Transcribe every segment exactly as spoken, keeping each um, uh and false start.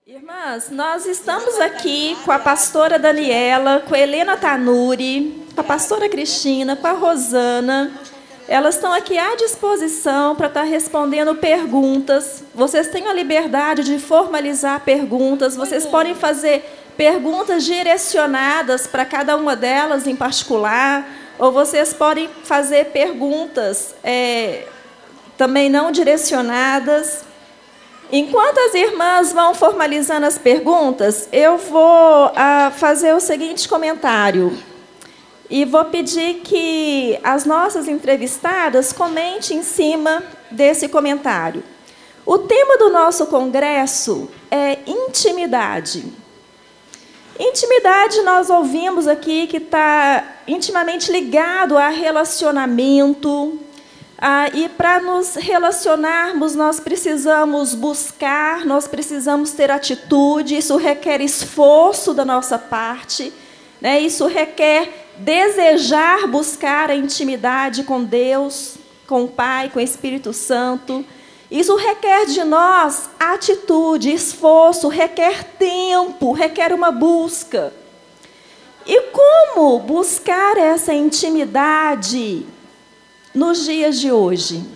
Irmãs, nós estamos aqui com a pastora Daniela, com a Helena Tanuri, com a pastora Cristina, com a Rosana. Elas estão aqui à disposição para estar respondendo perguntas. Vocês têm a liberdade de formalizar perguntas. Vocês podem fazer perguntas direcionadas para cada uma delas em particular, ou vocês podem fazer perguntas é, também não direcionadas. Enquanto as irmãs vão formalizando as perguntas, eu vou ah, fazer o seguinte comentário. E vou pedir que as nossas entrevistadas comentem em cima desse comentário. O tema do nosso congresso é intimidade. Intimidade, nós ouvimos aqui que está intimamente ligado a relacionamento. Ah, e para nos relacionarmos, nós precisamos buscar, nós precisamos ter atitude, isso requer esforço da nossa parte, né? Isso requer desejar buscar a intimidade com Deus, com o Pai, com o Espírito Santo. Isso requer de nós atitude, esforço, requer tempo, requer uma busca. E como buscar essa intimidade nos dias de hoje?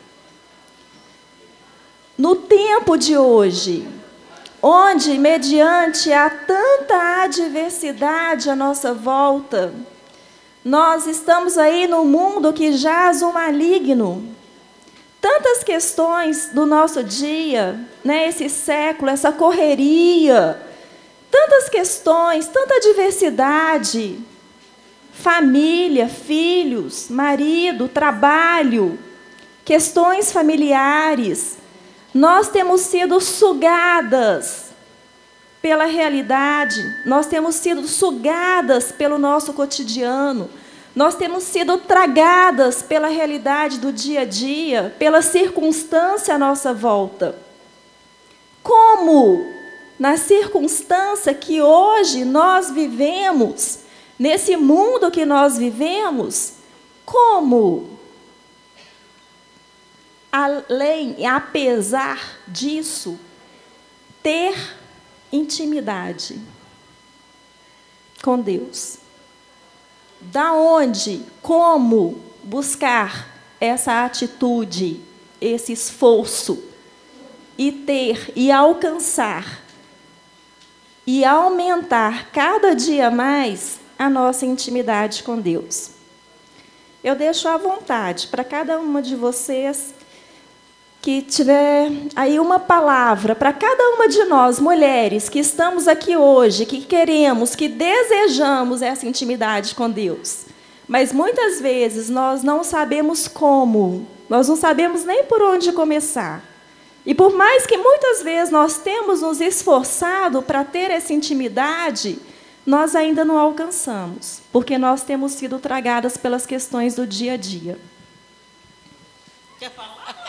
No tempo de hoje, onde, mediante a tanta adversidade à nossa volta, nós estamos aí no mundo que jaz o maligno. Tantas questões do nosso dia, né, esse século, essa correria, tantas questões, tanta diversidade, família, filhos, marido, trabalho, questões familiares. Nós temos sido sugadas pela realidade, nós temos sido sugadas pelo nosso cotidiano, nós temos sido tragadas pela realidade do dia a dia, pela circunstância à nossa volta. Como, na circunstância que hoje nós vivemos, nesse mundo que nós vivemos, como, além, apesar disso, ter intimidade com Deus? Da onde, como buscar essa atitude, esse esforço, e ter, e alcançar, e aumentar cada dia mais a nossa intimidade com Deus? Eu deixo à vontade para cada uma de vocês que tiver aí uma palavra, para cada uma de nós, mulheres, que estamos aqui hoje, que queremos, que desejamos essa intimidade com Deus. Mas muitas vezes nós não sabemos como, nós não sabemos nem por onde começar. E por mais que muitas vezes nós temos nos esforçado para ter essa intimidade, nós ainda não alcançamos, porque nós temos sido tragadas pelas questões do dia a dia. Quer falar?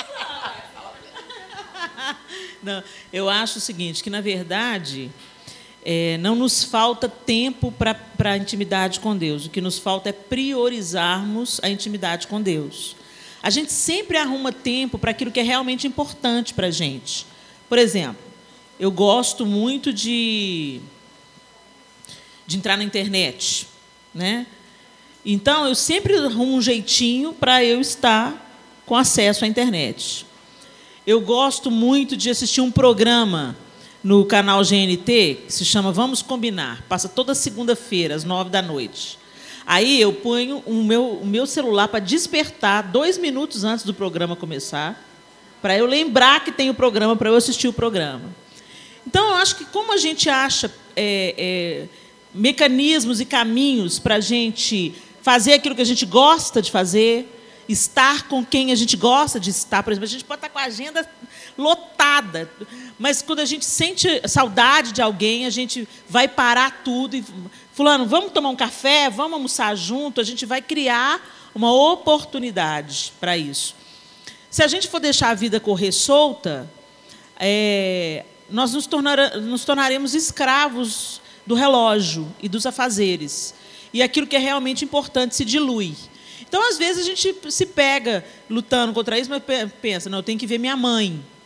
Não, eu acho o seguinte, que, na verdade, é, não nos falta tempo para a intimidade com Deus. O que nos falta é priorizarmos a intimidade com Deus. A gente sempre arruma tempo para aquilo que é realmente importante para a gente. Por exemplo, eu gosto muito de... de entrar na internet, né? Então, eu sempre arrumo um jeitinho para eu estar com acesso à internet. Eu gosto muito de assistir um programa no canal G N T, que se chama Vamos Combinar, passa toda segunda-feira, às nove da noite. Aí eu ponho o meu, o meu celular para despertar dois minutos antes do programa começar, para eu lembrar que tem o programa, para eu assistir o programa. Então, eu acho que como a gente acha... É, é, mecanismos e caminhos para a gente fazer aquilo que a gente gosta de fazer, estar com quem a gente gosta de estar. Por exemplo, a gente pode estar com a agenda lotada, mas quando a gente sente saudade de alguém, a gente vai parar tudo e... Fulano, vamos tomar um café, vamos almoçar junto, a gente vai criar uma oportunidade para isso. Se a gente for deixar a vida correr solta, é, nós nos, tornar, nos tornaremos escravos do relógio e dos afazeres. E aquilo que é realmente importante se dilui. Então, às vezes, a gente se pega lutando contra isso, mas pensa, não, eu tenho que ver minha mãe.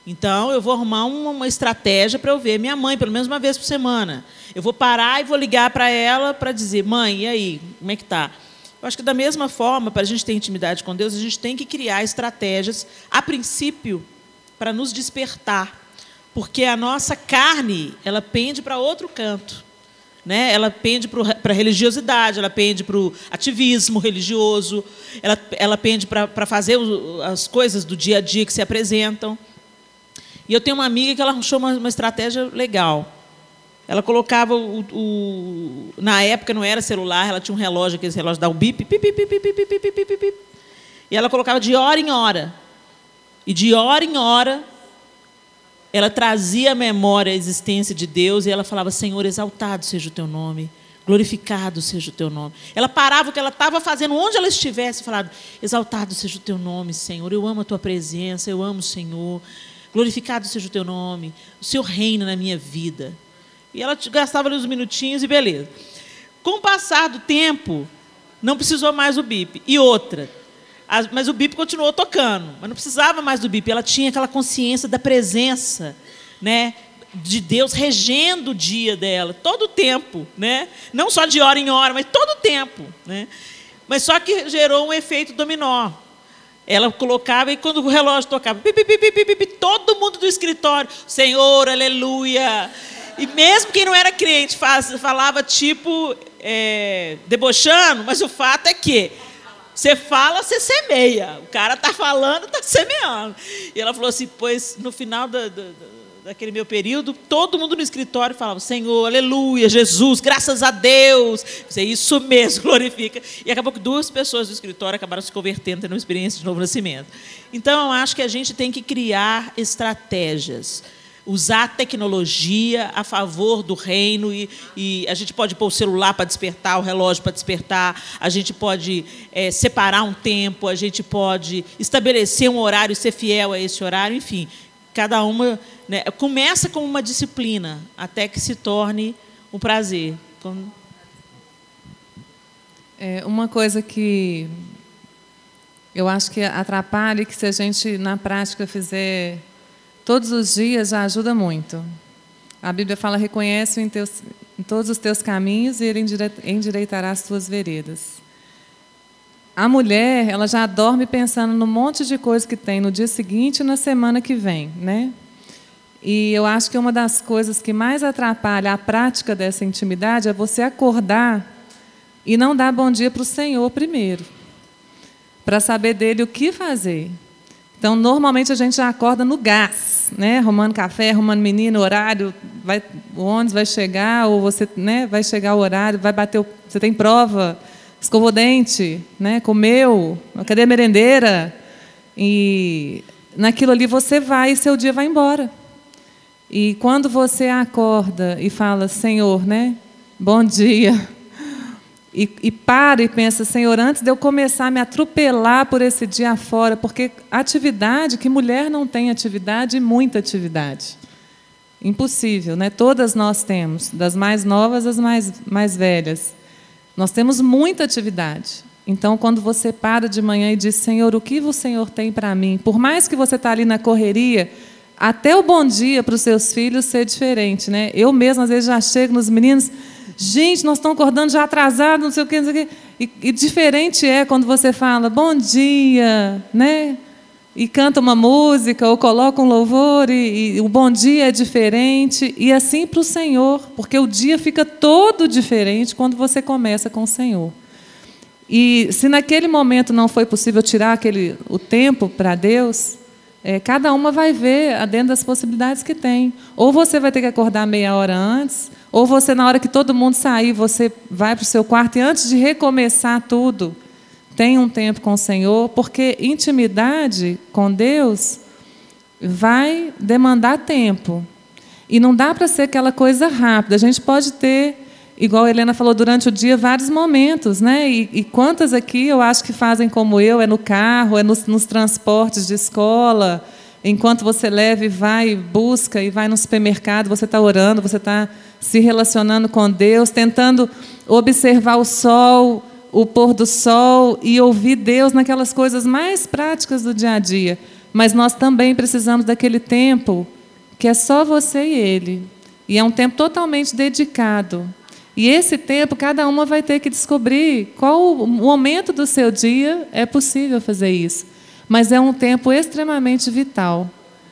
Então, eu vou arrumar uma, uma estratégia para eu ver minha mãe, pelo menos uma vez por semana. Eu vou parar e vou ligar para ela para dizer, mãe, e aí, como é que está? Eu acho que, da mesma forma, para a gente ter intimidade com Deus, a gente tem que criar estratégias, a princípio, para nos despertar. Porque a nossa carne, ela pende para outro canto. Né? Ela pende para a religiosidade, ela pende para o ativismo religioso, ela, ela pende para fazer o, as coisas do dia a dia que se apresentam. E eu tenho uma amiga que ela achou uma, uma estratégia legal. Ela colocava o, o... Na época não era celular, ela tinha um relógio, aqueles relógios da bip, pip, pip, pip, pip, pip, pip, pip, pip, e ela colocava de hora em hora. E de hora em hora, ela trazia à memória a existência de Deus e ela falava, Senhor, exaltado seja o teu nome, glorificado seja o teu nome. Ela parava o que ela estava fazendo, onde ela estivesse, e falava, exaltado seja o teu nome, Senhor, eu amo a tua presença, eu amo o Senhor, glorificado seja o teu nome, o Senhor reina na minha vida. E ela gastava ali uns minutinhos e beleza. Com o passar do tempo, não precisou mais o bip. E outra, mas o bip continuou tocando, mas não precisava mais do bip. Ela tinha aquela consciência da presença, né, de Deus regendo o dia dela, todo o tempo, né? Não só de hora em hora, mas todo o tempo. Né? Mas só que gerou um efeito dominó. Ela colocava, e quando o relógio tocava, bip, bip, bip, bip, todo mundo do escritório, Senhor, aleluia. E mesmo quem não era crente faz, falava tipo, é, debochando, mas o fato é que você fala, você semeia. O cara está falando, está semeando. E ela falou assim, pois no final da, da, daquele meu período, todo mundo no escritório falava, Senhor, aleluia, Jesus, graças a Deus. Você, isso mesmo, glorifica. E acabou que duas pessoas do escritório acabaram se convertendo, tendo uma experiência de novo nascimento. Então, eu acho que a gente tem que criar estratégias. Usar a tecnologia a favor do reino, e, e a gente pode pôr o celular para despertar, o relógio para despertar, a gente pode é, separar um tempo, a gente pode estabelecer um horário e ser fiel a esse horário, enfim, cada uma, né, começa com uma disciplina, até que se torne um prazer. É, uma coisa que eu acho que atrapalha, que se a gente, na prática, fizer todos os dias, já ajuda muito. A Bíblia fala, reconhece em, teus, em todos os teus caminhos e Ele endireitará as tuas veredas. A mulher, ela já dorme pensando no monte de coisa que tem no dia seguinte e na semana que vem. Né? E eu acho que uma das coisas que mais atrapalha a prática dessa intimidade é você acordar e não dar bom dia para o Senhor primeiro, para saber dele o que fazer. Então, normalmente, a gente já acorda no gás, né? Arrumando café, arrumando menino, horário, vai, o ônibus vai chegar, ou você, né, vai chegar o horário, vai bater o, você tem prova, escovou o dente, né, comeu, cadê a merendeira? E naquilo ali você vai e seu dia vai embora. E quando você acorda e fala, Senhor, né, bom dia, E, e para e pensa, Senhor, antes de eu começar a me atropelar por esse dia afora, porque atividade, que mulher não tem atividade, muita atividade. Impossível, né? Todas nós temos, das mais novas às mais, mais velhas. Nós temos muita atividade. Então, quando você para de manhã e diz, Senhor, o que o Senhor tem para mim? Por mais que você está ali na correria, até o bom dia para os seus filhos ser diferente. Né? Eu mesma, às vezes, já chego nos meninos, gente, nós estamos acordando já atrasado, não sei o quê, não sei o quê. E, e diferente é quando você fala, bom dia, né? E canta uma música, ou coloca um louvor, e, e o bom dia é diferente. E assim para o Senhor, porque o dia fica todo diferente quando você começa com o Senhor. E se naquele momento não foi possível tirar aquele, o tempo para Deus, é, cada uma vai ver dentro das possibilidades que tem. Ou você vai ter que acordar meia hora antes, ou você, na hora que todo mundo sair, você vai para o seu quarto e antes de recomeçar tudo, tem um tempo com o Senhor, porque intimidade com Deus vai demandar tempo. E não dá para ser aquela coisa rápida. A gente pode ter, igual a Helena falou, durante o dia, vários momentos. Né? E, e quantas aqui eu acho que fazem como eu, é no carro, é nos, nos transportes de escola, enquanto você leva e vai, busca, e vai no supermercado, você está orando, você está se relacionando com Deus, tentando observar o sol, o pôr do sol, e ouvir Deus naquelas coisas mais práticas do dia a dia. Mas nós também precisamos daquele tempo que é só você e Ele. E é um tempo totalmente dedicado. E esse tempo, cada uma vai ter que descobrir qual o momento do seu dia é possível fazer isso. Mas é um tempo extremamente vital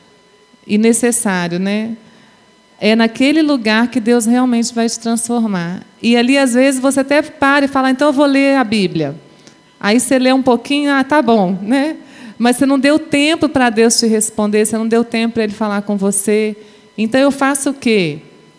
e necessário, né? É naquele lugar que Deus realmente vai te transformar. E ali, às vezes, você até para e fala, então eu vou ler a Bíblia. Aí você lê um pouquinho, ah, tá bom, né? Mas você não deu tempo para Deus te responder, você não deu tempo para Ele falar com você. Então eu faço o quê?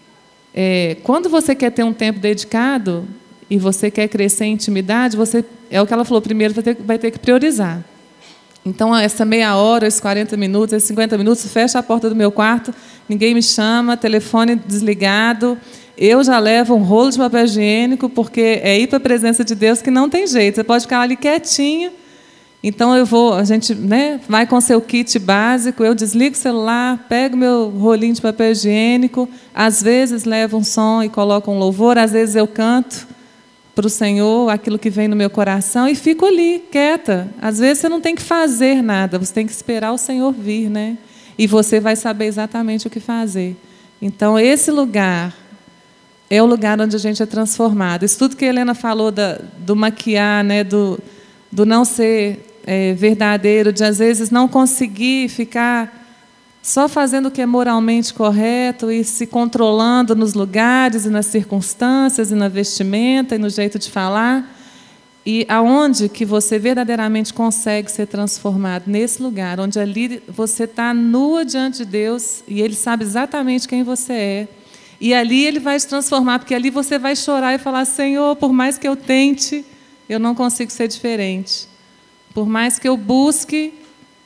É, quando você quer ter um tempo dedicado e você quer crescer em intimidade, você, é o que ela falou, primeiro vai ter, vai ter que priorizar. Então, essa meia hora, esses quarenta minutos, esses cinquenta minutos, fecha a porta do meu quarto, ninguém me chama, telefone desligado, eu já levo um rolo de papel higiênico, porque é ir para a presença de Deus que não tem jeito, você pode ficar ali quietinho. Então, eu vou, a gente, né, vai com seu kit básico, eu desligo o celular, pego meu rolinho de papel higiênico, às vezes levo um som e coloco um louvor, às vezes eu canto para o Senhor aquilo que vem no meu coração e fico ali, quieta. Às vezes você não tem que fazer nada, você tem que esperar o Senhor vir, né? E você vai saber exatamente o que fazer. Então, esse lugar é o lugar onde a gente é transformado. Isso tudo que a Helena falou da, do maquiar, né, do, do não ser é, verdadeiro, de às vezes não conseguir ficar só fazendo o que é moralmente correto e se controlando nos lugares e nas circunstâncias e na vestimenta e no jeito de falar. E aonde que você verdadeiramente consegue ser transformado? Nesse lugar, onde ali você está nua diante de Deus e Ele sabe exatamente quem você é. E ali Ele vai te transformar, porque ali você vai chorar e falar, Senhor, por mais que eu tente, eu não consigo ser diferente. Por mais que eu busque,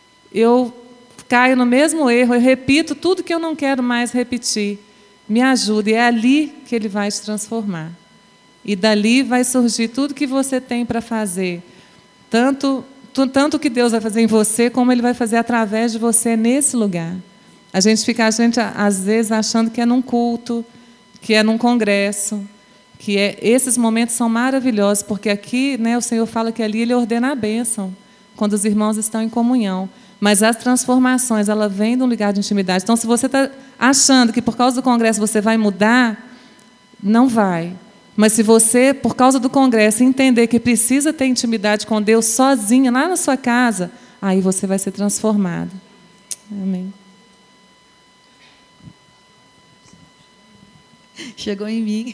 eu caio no mesmo erro, eu repito tudo que eu não quero mais repetir. Me ajude, é ali que Ele vai te transformar. E dali vai surgir tudo que você tem para fazer. Tanto, tanto que Deus vai fazer em você, como Ele vai fazer através de você nesse lugar. A gente fica, a gente, às vezes, achando que é num culto, que é num congresso, que é, esses momentos são maravilhosos, porque aqui, né, o Senhor fala que ali Ele ordena a bênção, quando os irmãos estão em comunhão. Mas as transformações, ela vem de um lugar de intimidade. Então, se você está achando que por causa do congresso você vai mudar, não vai. Mas se você, por causa do congresso, entender que precisa ter intimidade com Deus sozinha, lá na sua casa, aí você vai ser transformado. Amém. Chegou em mim.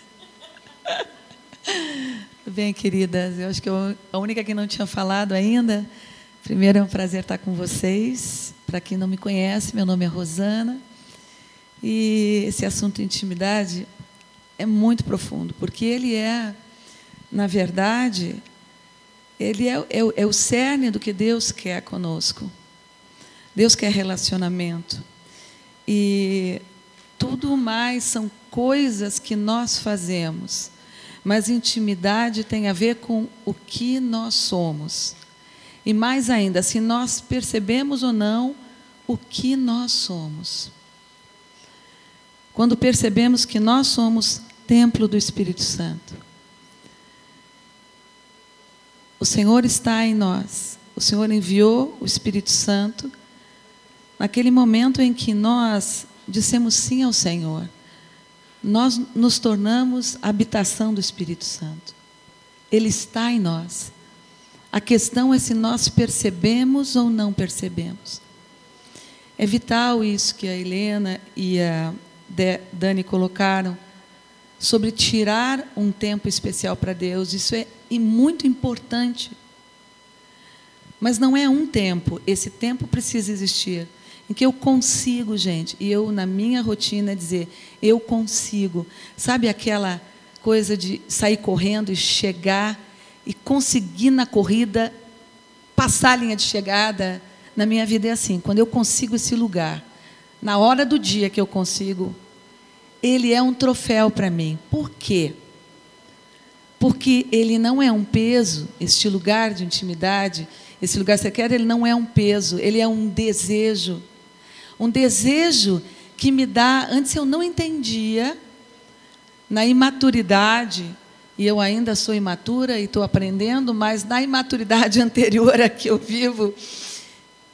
Tudo bem, queridas? Eu acho que eu, a única que não tinha falado ainda. Primeiro, é um prazer estar com vocês. Para quem não me conhece, meu nome é Rosana. E esse assunto de intimidade é muito profundo, porque ele é, na verdade, ele é, é, é o cerne do que Deus quer conosco. Deus quer relacionamento. E tudo mais são coisas que nós fazemos. Mas intimidade tem a ver com o que nós somos. E mais ainda, se nós percebemos ou não o que nós somos. Quando percebemos que nós somos templo do Espírito Santo. O Senhor está em nós. O Senhor enviou o Espírito Santo naquele momento em que nós dissemos sim ao Senhor. Nós nos tornamos a habitação do Espírito Santo. Ele está em nós. A questão é se nós percebemos ou não percebemos. É vital isso que a Helena e a Dani colocaram, sobre tirar um tempo especial para Deus. Isso é muito importante. Mas não é um tempo, esse tempo precisa existir, em que eu consigo, gente, e eu, na minha rotina, dizer, eu consigo. Sabe aquela coisa de sair correndo e chegar e conseguir na corrida passar a linha de chegada? Na minha vida é assim, quando eu consigo esse lugar, na hora do dia que eu consigo, ele é um troféu para mim. Por quê? Porque ele não é um peso, este lugar de intimidade, esse lugar que você quer, ele não é um peso, ele é um desejo. Um desejo que me dá, antes eu não entendia, na imaturidade, e eu ainda sou imatura e estou aprendendo, mas na imaturidade anterior a que eu vivo,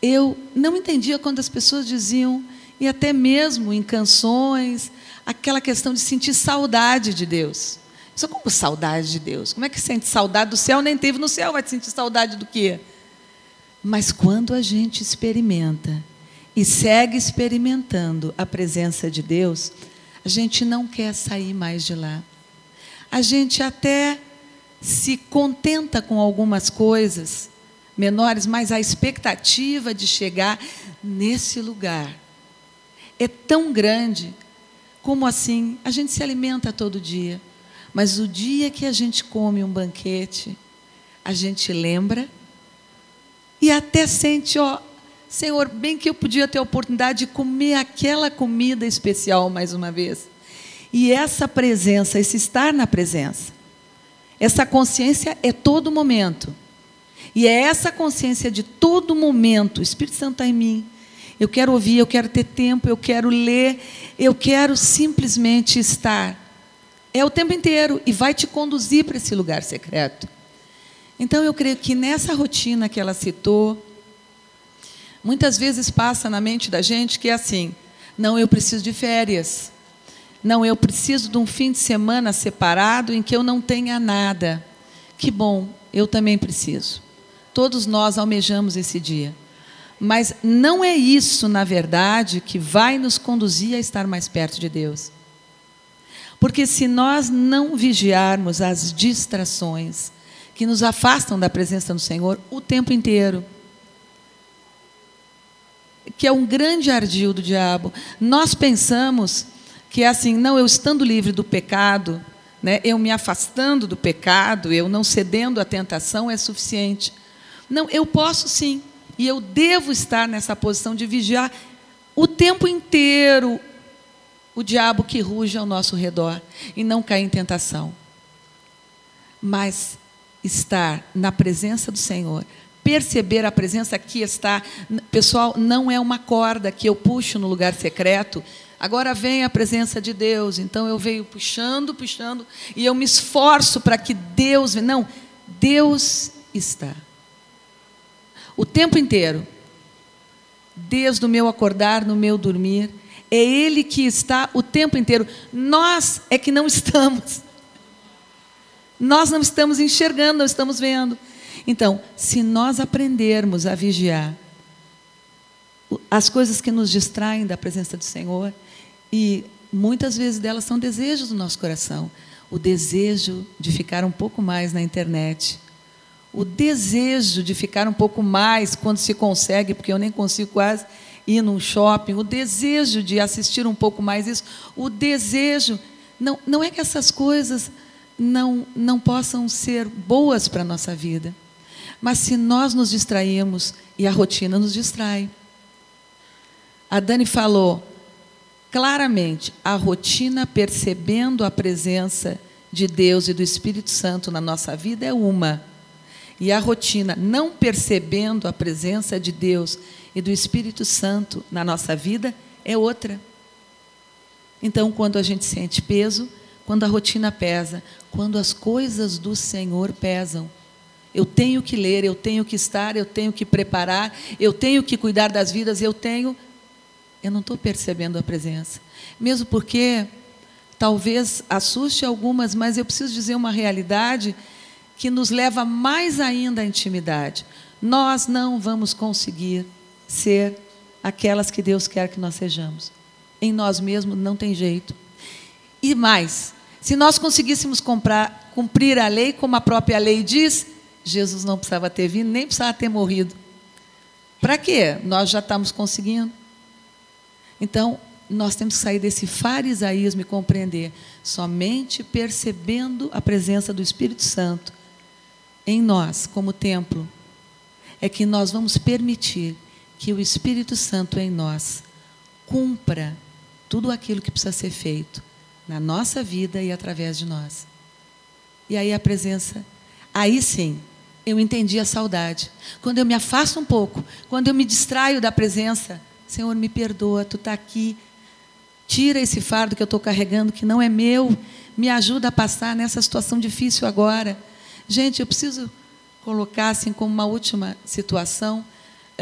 eu não entendia quando as pessoas diziam, e até mesmo em canções, aquela questão de sentir saudade de Deus. Isso como saudade de Deus? Como é que sente saudade do céu? Nem teve no céu, vai sentir saudade do quê? Mas quando a gente experimenta e segue experimentando a presença de Deus, a gente não quer sair mais de lá. A gente até se contenta com algumas coisas menores, mas a expectativa de chegar nesse lugar é tão grande. Como assim? A gente se alimenta todo dia, mas o dia que a gente come um banquete, a gente lembra e até sente, ó, Senhor, bem que eu podia ter a oportunidade de comer aquela comida especial mais uma vez. E essa presença, esse estar na presença, essa consciência é todo momento. E é essa consciência de todo momento, o Espírito Santo está em mim. Eu quero ouvir, eu quero ter tempo, eu quero ler, eu quero simplesmente estar. É o tempo inteiro e vai te conduzir para esse lugar secreto. Então, eu creio que nessa rotina que ela citou, muitas vezes passa na mente da gente que é assim, não, eu preciso de férias. Não, eu preciso de um fim de semana separado em que eu não tenha nada. Que bom, eu também preciso. Todos nós almejamos esse dia. Mas não é isso, na verdade, que vai nos conduzir a estar mais perto de Deus. Porque se nós não vigiarmos as distrações que nos afastam da presença do Senhor o tempo inteiro, que é um grande ardil do diabo, nós pensamos que é assim, não, eu estando livre do pecado, né, eu me afastando do pecado, eu não cedendo à tentação é suficiente. Não, eu posso sim, e eu devo estar nessa posição de vigiar o tempo inteiro o diabo que ruge ao nosso redor e não cair em tentação. Mas estar na presença do Senhor, perceber a presença que está, pessoal, não é uma corda que eu puxo no lugar secreto. Agora vem a presença de Deus, então eu venho puxando, puxando, e eu me esforço para que Deus... Não, Deus está. O tempo inteiro, desde o meu acordar, no meu dormir, é Ele que está o tempo inteiro. Nós é que não estamos. Nós não estamos enxergando, não estamos vendo. Então, se nós aprendermos a vigiar as coisas que nos distraem da presença do Senhor, e muitas vezes delas são desejos do nosso coração, o desejo de ficar um pouco mais na internet, o desejo de ficar um pouco mais quando se consegue, porque eu nem consigo quase ir num shopping, o desejo de assistir um pouco mais isso, o desejo... Não, não é que essas coisas não, não possam ser boas para a nossa vida, mas se nós nos distraímos, e a rotina nos distrai. A Dani falou claramente, a rotina percebendo a presença de Deus e do Espírito Santo na nossa vida é uma. E a rotina não percebendo a presença de Deus e do Espírito Santo na nossa vida é outra. Então, quando a gente sente peso, quando a rotina pesa, quando as coisas do Senhor pesam, eu tenho que ler, eu tenho que estar, eu tenho que preparar, eu tenho que cuidar das vidas, eu tenho... Eu não estou percebendo a presença. Mesmo porque talvez assuste algumas, mas eu preciso dizer uma realidade que nos leva mais ainda à intimidade. Nós não vamos conseguir ser aquelas que Deus quer que nós sejamos. Em nós mesmos não tem jeito. E mais, se nós conseguíssemos comprar, cumprir a lei, como a própria lei diz, Jesus não precisava ter vindo, nem precisava ter morrido. Para quê? Nós já estamos conseguindo. Então, nós temos que sair desse farisaísmo e compreender, somente percebendo a presença do Espírito Santo em nós, como templo, é que nós vamos permitir que o Espírito Santo em nós cumpra tudo aquilo que precisa ser feito na nossa vida e através de nós. E aí a presença, aí sim, eu entendi a saudade. Quando eu me afasto um pouco, quando eu me distraio da presença, Senhor, me perdoa, Tu está aqui, tira esse fardo que eu estou carregando, que não é meu, me ajuda a passar nessa situação difícil agora. Gente, eu preciso colocar assim como uma última situação, é,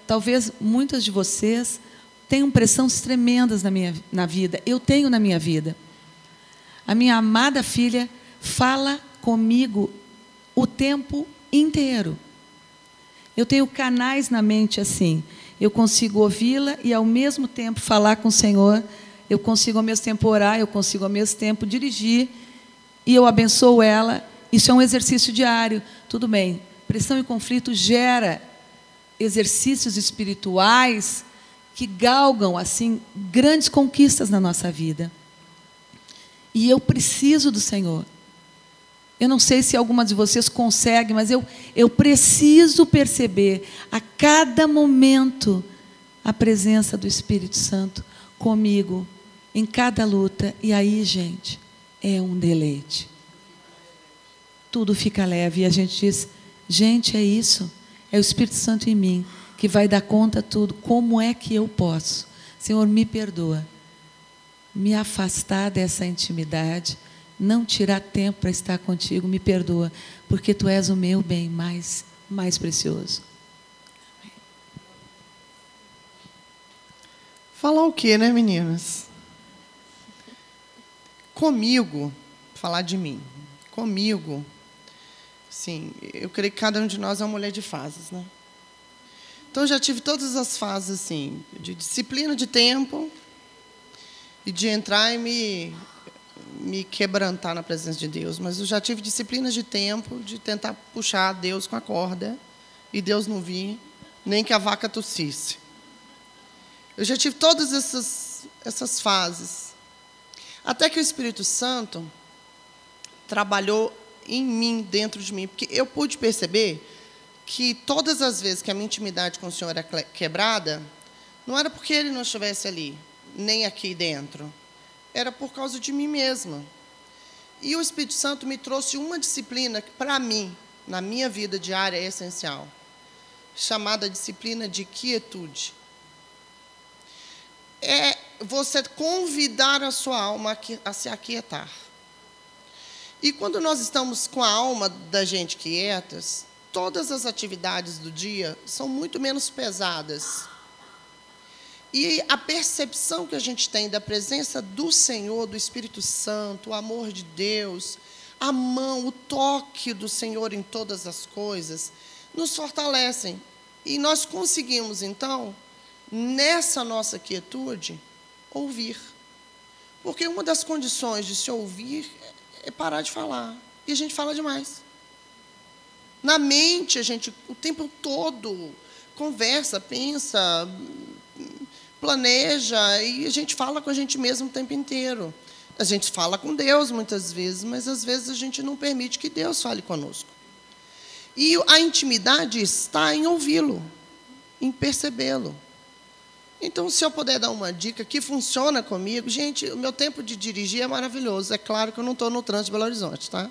talvez muitas de vocês tenham pressões tremendas na minha na vida. Eu tenho na minha vida. A minha amada filha fala comigo o tempo inteiro. Eu tenho canais na mente assim. Eu consigo ouvi-la e, ao mesmo tempo, falar com o Senhor. Eu consigo, ao mesmo tempo, orar. Eu consigo, ao mesmo tempo, dirigir. E eu abençoo ela. Isso é um exercício diário. Tudo bem. Pressão e conflito gera exercícios espirituais que galgam, assim, grandes conquistas na nossa vida. E eu preciso do Senhor. Eu não sei se alguma de vocês consegue, mas eu, eu preciso perceber a cada momento a presença do Espírito Santo comigo, em cada luta. E aí, gente, é um deleite. Tudo fica leve. E a gente diz, gente, é isso. É o Espírito Santo em mim que vai dar conta de tudo. Como é que eu posso? Senhor, me perdoa. Me afastar dessa intimidade, não tirar tempo para estar contigo, me perdoa, porque tu és o meu bem mais, mais precioso. Falar o quê, né, meninas? Comigo, falar de mim, comigo, sim, eu creio que cada um de nós é uma mulher de fases, né? Então, eu já tive todas as fases, assim, de disciplina de tempo e de entrar e me, me quebrantar na presença de Deus. Mas eu já tive disciplinas de tempo de tentar puxar Deus com a corda e Deus não vir, nem que a vaca tossisse. Eu já tive todas essas, essas fases. Até que o Espírito Santo trabalhou em mim, dentro de mim. Porque eu pude perceber que todas as vezes que a minha intimidade com o Senhor era quebrada, não era porque Ele não estivesse ali, nem aqui dentro. Era por causa de mim mesma. E o Espírito Santo me trouxe uma disciplina que, para mim, na minha vida diária, é essencial, chamada disciplina de quietude. É você convidar a sua alma a se aquietar. E quando nós estamos com a alma da gente quietas, todas as atividades do dia são muito menos pesadas. E a percepção que a gente tem da presença do Senhor, do Espírito Santo, o amor de Deus, a mão, o toque do Senhor em todas as coisas, nos fortalecem. E nós conseguimos, então, nessa nossa quietude, ouvir. Porque uma das condições de se ouvir é parar de falar. E a gente fala demais. Na mente, a gente, o tempo todo, conversa, pensa, planeja, e a gente fala com a gente mesmo o tempo inteiro. A gente fala com Deus muitas vezes, mas às vezes a gente não permite que Deus fale conosco. E a intimidade está em ouvi-lo, em percebê-lo. Então, se eu puder dar uma dica que funciona comigo, gente, o meu tempo de dirigir é maravilhoso. É claro que eu não estou no trânsito de Belo Horizonte, tá?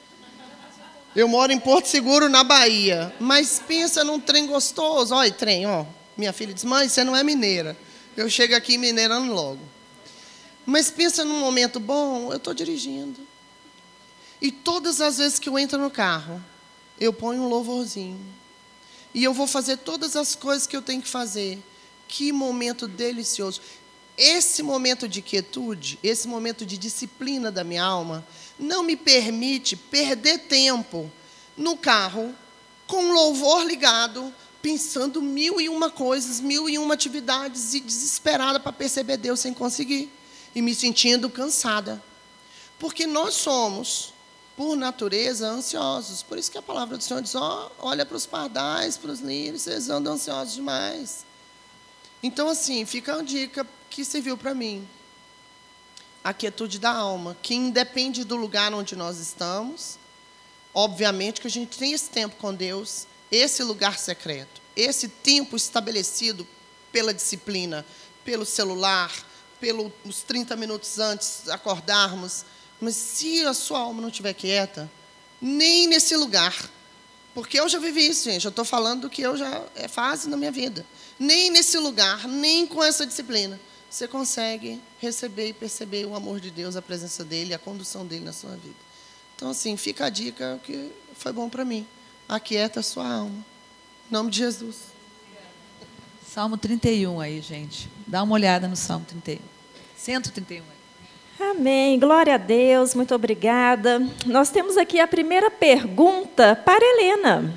Eu moro em Porto Seguro, na Bahia. Mas pensa num trem gostoso. Olha, trem, ó. Minha filha diz, mãe, você não é mineira. Eu chego aqui mineirando logo. Mas pensa num momento bom, eu estou dirigindo. E todas as vezes que eu entro no carro, eu ponho um louvorzinho. E eu vou fazer todas as coisas que eu tenho que fazer. Que momento delicioso. Esse momento de quietude, esse momento de disciplina da minha alma, não me permite perder tempo no carro, com louvor ligado, pensando mil e uma coisas, mil e uma atividades, e desesperada para perceber Deus sem conseguir, e me sentindo cansada. Porque nós somos, por natureza, ansiosos. Por isso que a palavra do Senhor diz, ó, olha para os pardais, para os lírios, eles andam ansiosos demais. Então, assim, fica uma dica que serviu para mim. A quietude da alma, que independe do lugar onde nós estamos. Obviamente que a gente tem esse tempo com Deus, esse lugar secreto, esse tempo estabelecido pela disciplina, pelo celular, pelos trinta minutos antes de acordarmos. Mas se a sua alma não estiver quieta, nem nesse lugar, porque eu já vivi isso, gente, eu estou falando do que eu já é fase na minha vida. Nem nesse lugar, nem com essa disciplina, você consegue receber e perceber o amor de Deus, a presença dEle, a condução dEle na sua vida. Então, assim, fica a dica que foi bom para mim. Aquieta a sua alma. Em nome de Jesus. Salmo trinta e um aí, gente. Dá uma olhada no Salmo trinta e um. cento e trinta e um aí. Amém. Glória a Deus. Muito obrigada. Nós temos aqui a primeira pergunta para Helena.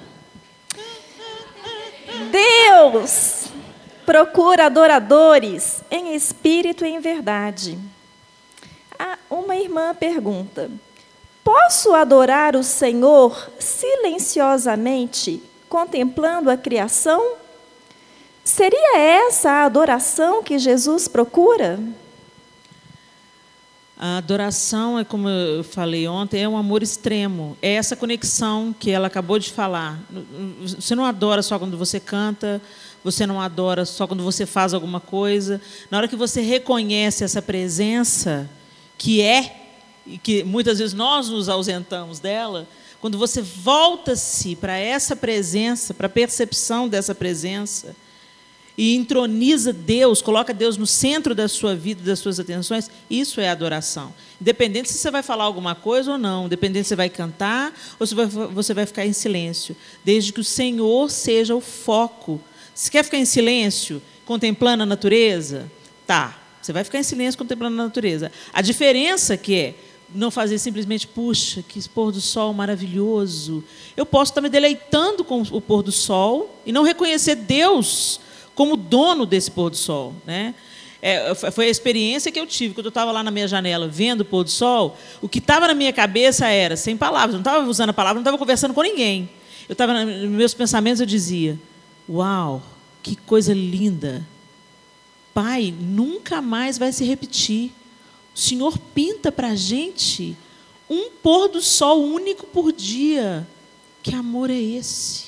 Deus procura adoradores em espírito e em verdade. Uma irmã pergunta: posso adorar o Senhor silenciosamente, contemplando a criação? Seria essa a adoração que Jesus procura? A adoração, é como eu falei ontem, é um amor extremo. É essa conexão que ela acabou de falar. Você não adora só quando você canta, você não adora só quando você faz alguma coisa. Na hora que você reconhece essa presença, que é, e que muitas vezes nós nos ausentamos dela, quando você volta-se para essa presença, para a percepção dessa presença, e entroniza Deus, coloca Deus no centro da sua vida, das suas atenções, isso é adoração. Independente se você vai falar alguma coisa ou não, independente se você vai cantar ou se você vai ficar em silêncio, desde que o Senhor seja o foco. Se quer ficar em silêncio, contemplando a natureza, tá, você vai ficar em silêncio contemplando a natureza. A diferença que é não fazer simplesmente, puxa, que pôr do sol maravilhoso. Eu posso estar me deleitando com o pôr do sol e não reconhecer Deus como dono desse pôr do sol, né? É, foi a experiência que eu tive quando eu estava lá na minha janela vendo o pôr do sol. O que estava na minha cabeça era, sem palavras, não estava usando a palavra, não estava conversando com ninguém. Eu estava nos meus pensamentos, eu dizia: uau, que coisa linda! Pai, nunca mais vai se repetir. O Senhor pinta para a gente um pôr do sol único por dia. Que amor é esse?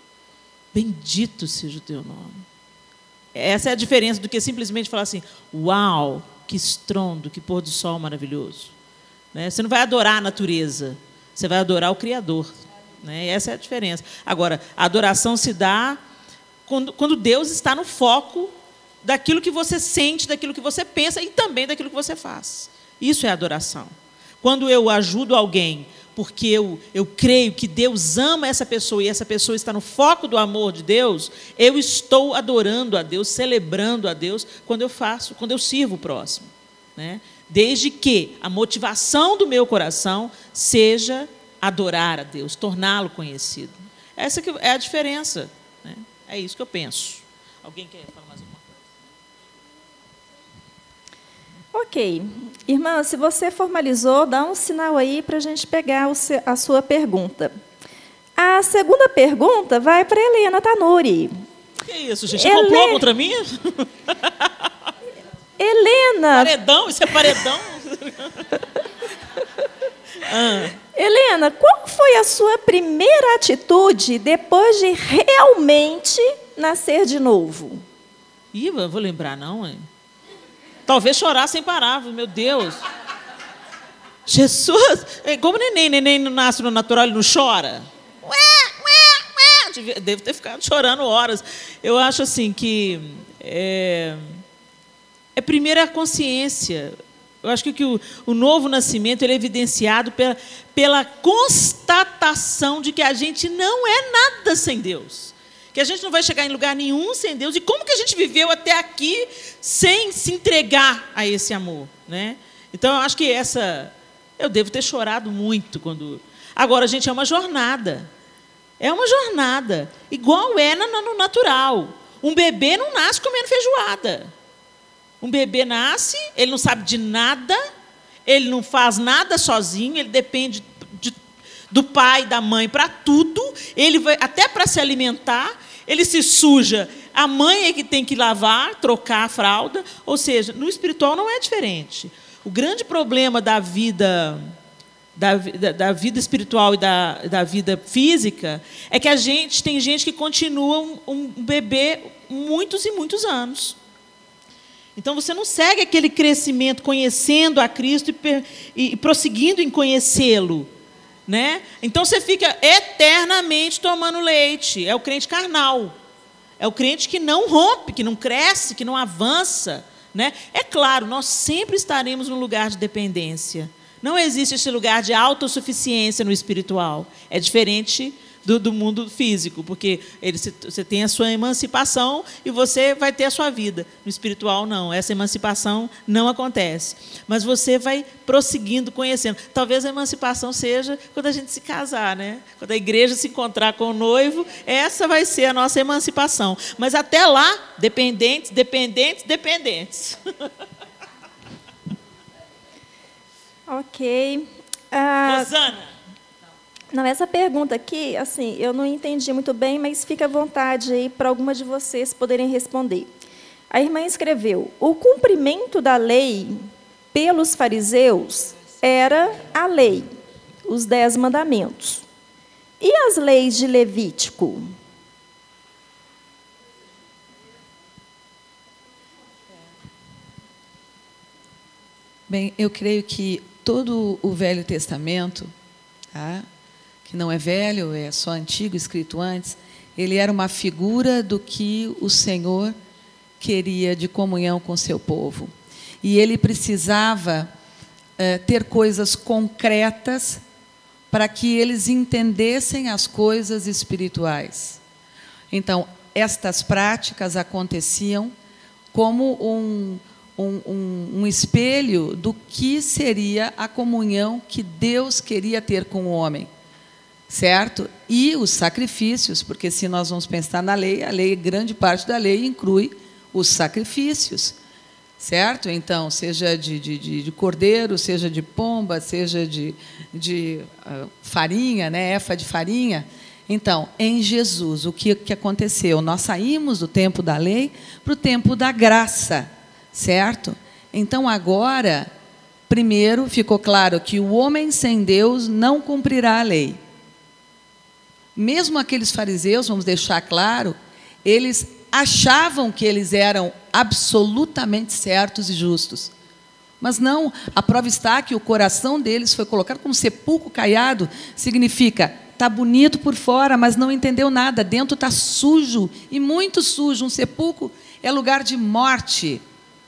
Bendito seja o teu nome. Essa é a diferença do que simplesmente falar assim: uau, que estrondo, que pôr do sol maravilhoso. Né? Você não vai adorar a natureza, você vai adorar o Criador. Né? Essa é a diferença. Agora, a adoração se dá quando, quando Deus está no foco daquilo que você sente, daquilo que você pensa e também daquilo que você faz. Isso é adoração. Quando eu ajudo alguém porque eu, eu creio que Deus ama essa pessoa e essa pessoa está no foco do amor de Deus, eu estou adorando a Deus, celebrando a Deus quando eu faço, quando eu sirvo o próximo. Né? Desde que a motivação do meu coração seja adorar a Deus, torná-lo conhecido. Essa que é a diferença. Né? É isso que eu penso. Alguém quer falar mais alguma coisa? Ok. Irmã, se você formalizou, dá um sinal aí para a gente pegar o seu, a sua pergunta. A segunda pergunta vai para Helena Tanuri. Que isso, gente? Você comprou Ele... contra mim? Helena... Paredão? Isso é paredão? ah. Helena, qual foi a sua primeira atitude depois de realmente nascer de novo? Ih, vou lembrar, não, hein? Talvez chorar sem parar, meu Deus. Jesus, como neném, neném não nasce no natural, ele não chora. Ué, ué, ué. Deve ter ficado chorando horas. Eu acho assim que é, é primeiro a consciência. Eu acho que, que o, o novo nascimento ele é evidenciado pela, pela constatação de que a gente não é nada sem Deus. Que a gente não vai chegar em lugar nenhum sem Deus. E como que a gente viveu até aqui sem se entregar a esse amor? Né? Então, eu acho que essa... Eu devo ter chorado muito quando... Agora, gente, é uma jornada. É uma jornada. Igual é no natural. Um bebê não nasce comendo feijoada. Um bebê nasce, ele não sabe de nada, ele não faz nada sozinho, ele depende de, do pai, da mãe para tudo, ele vai, até para se alimentar, ele se suja, a mãe é que tem que lavar, trocar a fralda, ou seja, no espiritual não é diferente. O grande problema da vida, da, da, da vida espiritual e da, da vida física é que a gente tem gente que continua um, um bebê muitos e muitos anos. Então, você não segue aquele crescimento conhecendo a Cristo e, e, e prosseguindo em conhecê-lo. Né? Então, você fica eternamente tomando leite. É o crente carnal. É o crente que não rompe, que não cresce, que não avança. Né? É claro, nós sempre estaremos num lugar de dependência. Não existe esse lugar de autossuficiência no espiritual. É diferente do, do mundo físico, porque ele, você tem a sua emancipação e você vai ter a sua vida. No espiritual, não. Essa emancipação não acontece. Mas você vai prosseguindo, conhecendo. Talvez a emancipação seja quando a gente se casar, né? Quando a igreja se encontrar com o noivo, essa vai ser a nossa emancipação. Mas até lá, dependentes, dependentes, dependentes. Ok. Ah, Rosana. não, essa pergunta aqui, assim, eu não entendi muito bem, mas fica à vontade aí para alguma de vocês poderem responder. A irmã escreveu: o cumprimento da lei pelos fariseus era a lei, os dez mandamentos. E as leis de Levítico? Bem, eu creio que todo o Velho Testamento, tá, que não é velho, é só antigo, escrito antes, ele era uma figura do que o Senhor queria de comunhão com o seu povo. E ele precisava é, ter coisas concretas para que eles entendessem as coisas espirituais. Então, estas práticas aconteciam como um... Um, um, um espelho do que seria a comunhão que Deus queria ter com o homem, certo? E os sacrifícios, porque se nós vamos pensar na lei, a lei, grande parte da lei inclui os sacrifícios, certo? Então, seja de, de, de cordeiro, seja de pomba, seja de, de uh, farinha, né, efa de farinha. Então, em Jesus, o que, que aconteceu? Nós saímos do tempo da lei para o tempo da graça, certo? Então, agora, primeiro, ficou claro que o homem sem Deus não cumprirá a lei. Mesmo aqueles fariseus, vamos deixar claro, eles achavam que eles eram absolutamente certos e justos. Mas não, a prova está que o coração deles foi colocado como sepulcro caiado, significa, está bonito por fora, mas não entendeu nada, dentro está sujo, e muito sujo. Um sepulcro é lugar de morte.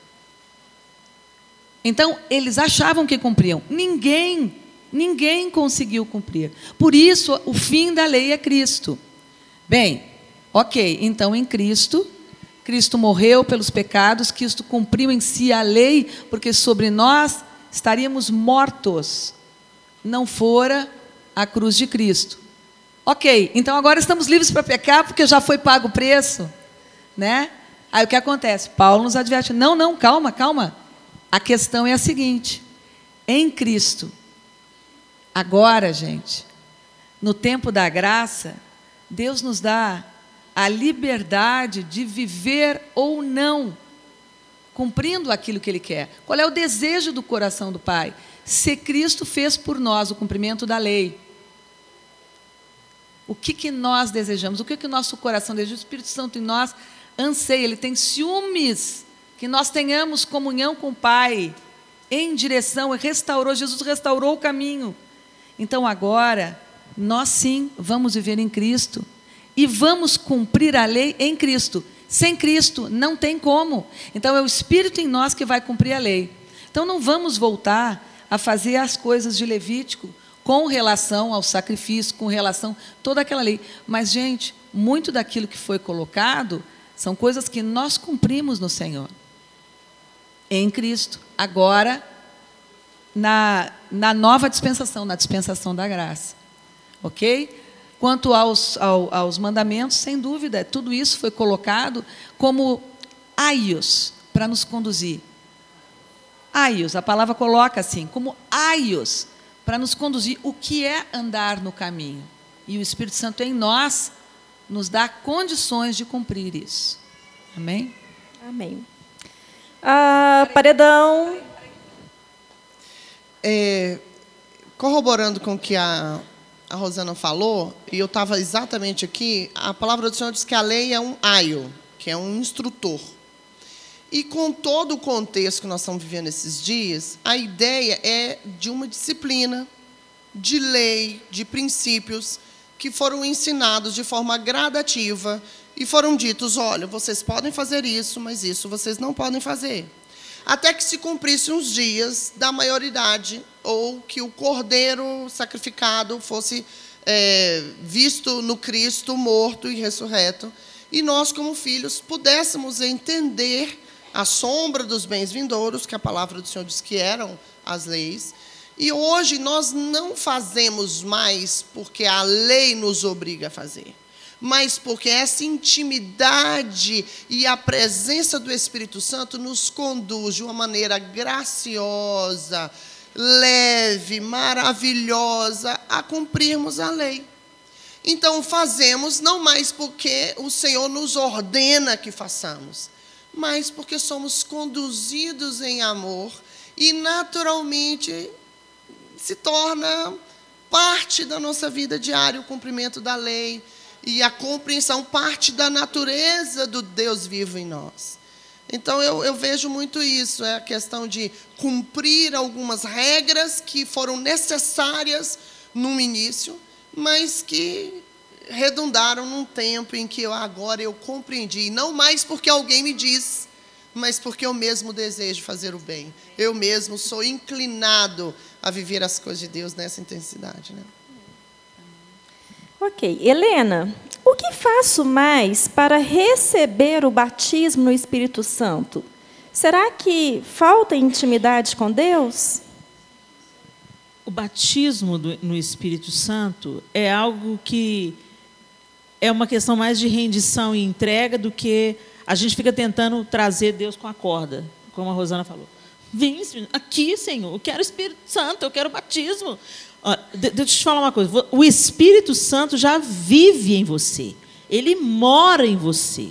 Então, eles achavam que cumpriam. Ninguém, ninguém conseguiu cumprir. Por isso, o fim da lei é Cristo. Bem, ok, então em Cristo, Cristo morreu pelos pecados, Cristo cumpriu em si a lei, porque sobre nós estaríamos mortos, não fora a cruz de Cristo. Ok, então agora estamos livres para pecar, porque já foi pago o preço, né? Aí o que acontece? Paulo nos adverte, não, não, calma, calma. A questão é a seguinte, em Cristo, agora, gente, no tempo da graça, Deus nos dá a liberdade de viver ou não, cumprindo aquilo que Ele quer. Qual é o desejo do coração do Pai? Se Cristo fez por nós o cumprimento da lei, o que, que nós desejamos? O que, que o nosso coração deseja? O Espírito Santo em nós anseia, ele tem ciúmes que nós tenhamos comunhão com o Pai, em direção, restaurou, Jesus restaurou o caminho. Então, agora, nós sim vamos viver em Cristo, e vamos cumprir a lei em Cristo. Sem Cristo, não tem como. Então, é o Espírito em nós que vai cumprir a lei. Então, não vamos voltar a fazer as coisas de Levítico, com relação ao sacrifício, com relação a toda aquela lei. Mas, gente, muito daquilo que foi colocado, são coisas que nós cumprimos no Senhor. Em Cristo, agora, na, na nova dispensação, na dispensação da graça. Ok? Quanto aos, ao, aos mandamentos, sem dúvida, tudo isso foi colocado como aios para nos conduzir. Aios, a palavra coloca assim, como aios para nos conduzir. O que é andar no caminho? E o Espírito Santo em nós nos dá condições de cumprir isso. Amém? Amém. Ah, paredão. É, corroborando com o que a, a Rosana falou, e eu estava exatamente aqui, a palavra do Senhor diz que a lei é um aio, que é um instrutor. E com todo o contexto que nós estamos vivendo esses dias, a ideia é de uma disciplina, de lei, de princípios, que foram ensinados de forma gradativa, e foram ditos, olha, vocês podem fazer isso, mas isso vocês não podem fazer. Até que se cumprissem os dias da maioridade, ou que o cordeiro sacrificado fosse é, visto no Cristo morto e ressurreto, e nós, como filhos, pudéssemos entender a sombra dos bens vindouros, que a palavra do Senhor diz que eram as leis. E hoje nós não fazemos mais porque a lei nos obriga a fazer, mas porque essa intimidade e a presença do Espírito Santo nos conduz de uma maneira graciosa, leve, maravilhosa, a cumprirmos a lei. Então, fazemos não mais porque o Senhor nos ordena que façamos, mas porque somos conduzidos em amor e, naturalmente, se torna parte da nossa vida diária o cumprimento da lei e a compreensão, parte da natureza do Deus vivo em nós. Então, eu, eu vejo muito isso, é a questão de cumprir algumas regras que foram necessárias no início, mas que redundaram num tempo em que eu, agora eu compreendi, não mais porque alguém me diz, mas porque eu mesmo desejo fazer o bem. Eu mesmo sou inclinado a viver as coisas de Deus nessa intensidade, né? Ok. Helena, o que faço mais para receber o batismo no Espírito Santo? Será que falta intimidade com Deus? O batismo do, no Espírito Santo é algo que é uma questão mais de rendição e entrega do que a gente fica tentando trazer Deus com a corda, como a Rosana falou. Vem, aqui, Senhor, eu quero o Espírito Santo, eu quero o batismo. Ó, deixa eu te falar uma coisa. O Espírito Santo já vive em você. Ele mora em você.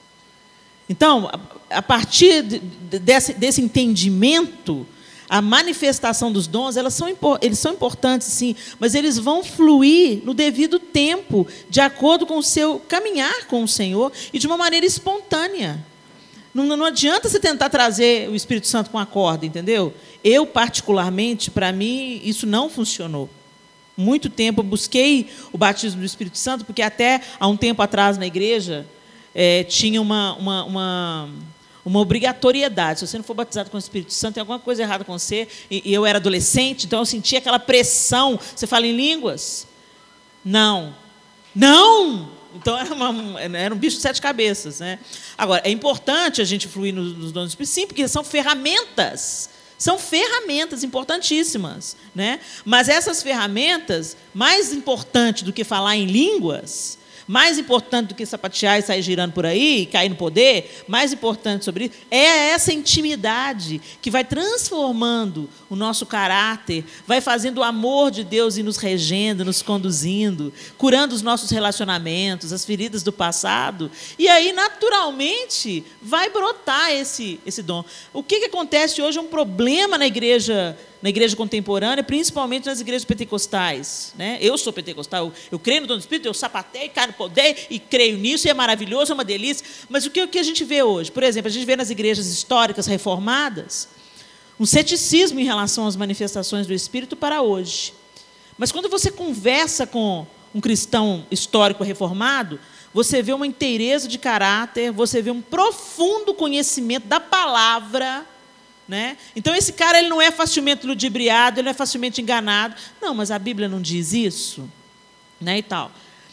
Então, a partir desse, desse entendimento, a manifestação dos dons, elas são, eles são importantes, sim, mas eles vão fluir no devido tempo, de acordo com o seu caminhar com o Senhor e de uma maneira espontânea. Não, não adianta você tentar trazer o Espírito Santo com a corda, entendeu? Eu, particularmente, para mim, isso não funcionou. Muito tempo eu busquei o batismo do Espírito Santo, porque até há um tempo atrás na igreja é, tinha uma... uma, uma uma obrigatoriedade. Se você não for batizado com o Espírito Santo, tem alguma coisa errada com você. E, e eu era adolescente, então eu sentia aquela pressão. Você fala em línguas? Não. Não! Então era, uma, era um bicho de sete cabeças, né? Agora, é importante a gente fluir nos, nos dons do Espírito, sim, porque são ferramentas. São ferramentas importantíssimas, né? Mas essas ferramentas, mais importante do que falar em línguas, mais importante do que sapatear e sair girando por aí, e cair no poder, mais importante sobre isso, é essa intimidade que vai transformando o nosso caráter, vai fazendo o amor de Deus ir nos regendo, nos conduzindo, curando os nossos relacionamentos, as feridas do passado, e aí, naturalmente, vai brotar esse, esse dom. O que, que acontece hoje é um problema na igreja na igreja contemporânea, principalmente nas igrejas pentecostais, né? Eu sou pentecostal, eu, eu creio no dom do Espírito, eu sapatei, caio no poder e creio nisso, e é maravilhoso, é uma delícia. Mas o que, o que a gente vê hoje? Por exemplo, a gente vê nas igrejas históricas reformadas um ceticismo em relação às manifestações do Espírito para hoje. Mas quando você conversa com um cristão histórico reformado, você vê uma inteireza de caráter, você vê um profundo conhecimento da palavra, né? Então, esse cara ele não é facilmente ludibriado, ele não é facilmente enganado. Não, mas a Bíblia não diz isso, né, e tal.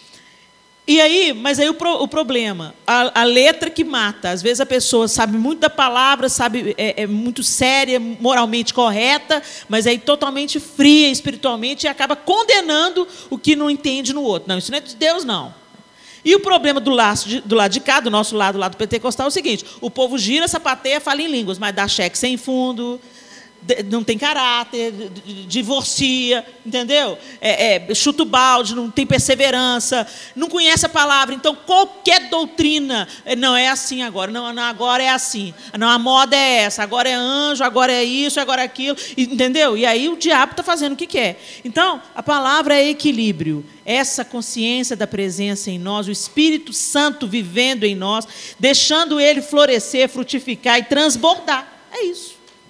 E aí, mas aí o, pro, o problema, a, a letra que mata. Às vezes a pessoa sabe muito da palavra, sabe, é, é muito séria, moralmente correta, mas aí totalmente fria espiritualmente e acaba condenando o que não entende no outro. Não, isso não é de Deus, não. E o problema do, laço de, do lado de cá, do nosso lado, do lado pentecostal, é o seguinte: o povo gira, sapateia, fala em línguas, mas dá cheque sem fundo, de, não tem caráter, de, de, divorcia, entendeu? É, é, chuta o balde, não tem perseverança, não conhece a palavra. Então, qualquer doutrina, não é assim agora, não, não, agora é assim, não, a moda é essa, agora é anjo, agora é isso, agora é aquilo, entendeu? E aí o diabo está fazendo o que quer. Então, a palavra é equilíbrio. Essa consciência da presença em nós, o Espírito Santo vivendo em nós, deixando ele florescer, frutificar e transbordar. É isso.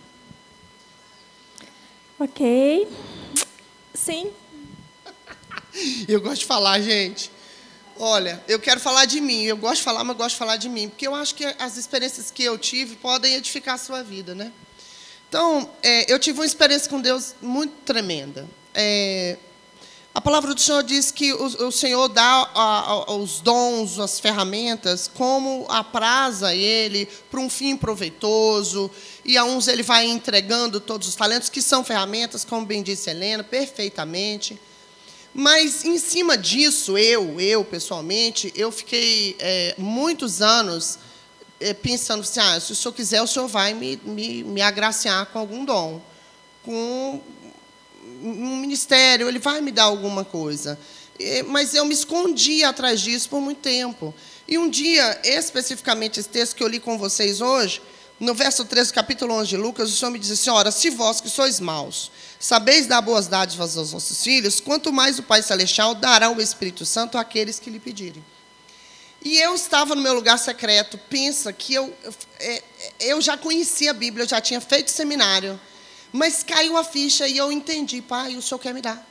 Ok. Sim. Eu gosto de falar, gente. Olha, eu quero falar de mim. Eu gosto de falar, mas gosto de falar de mim. Porque eu acho que as experiências que eu tive podem edificar a sua vida, né? Então, é, eu tive uma experiência com Deus muito tremenda. É... A palavra do Senhor diz que o, o Senhor dá a, a, os dons, as ferramentas, como apraz a Ele, para um fim proveitoso. E a uns Ele vai entregando todos os talentos, que são ferramentas, como bem disse Helena, perfeitamente. Mas, em cima disso, eu, eu pessoalmente, eu fiquei é, muitos anos é, pensando assim, ah, se o Senhor quiser, o Senhor vai me, me, me agraciar com algum dom, com um ministério, Ele vai me dar alguma coisa. É, mas eu me escondi atrás disso por muito tempo. E um dia, especificamente esse texto que eu li com vocês hoje, no verso treze, capítulo onze de Lucas, o Senhor me diz assim, ora, se vós que sois maus, sabeis dar boas dádivas aos vossos filhos, quanto mais o Pai Celestial dará o Espírito Santo àqueles que lhe pedirem. E eu estava no meu lugar secreto, pensa que eu, eu já conhecia a Bíblia, eu já tinha feito seminário, mas caiu a ficha e eu entendi, Pai, o Senhor quer me dar.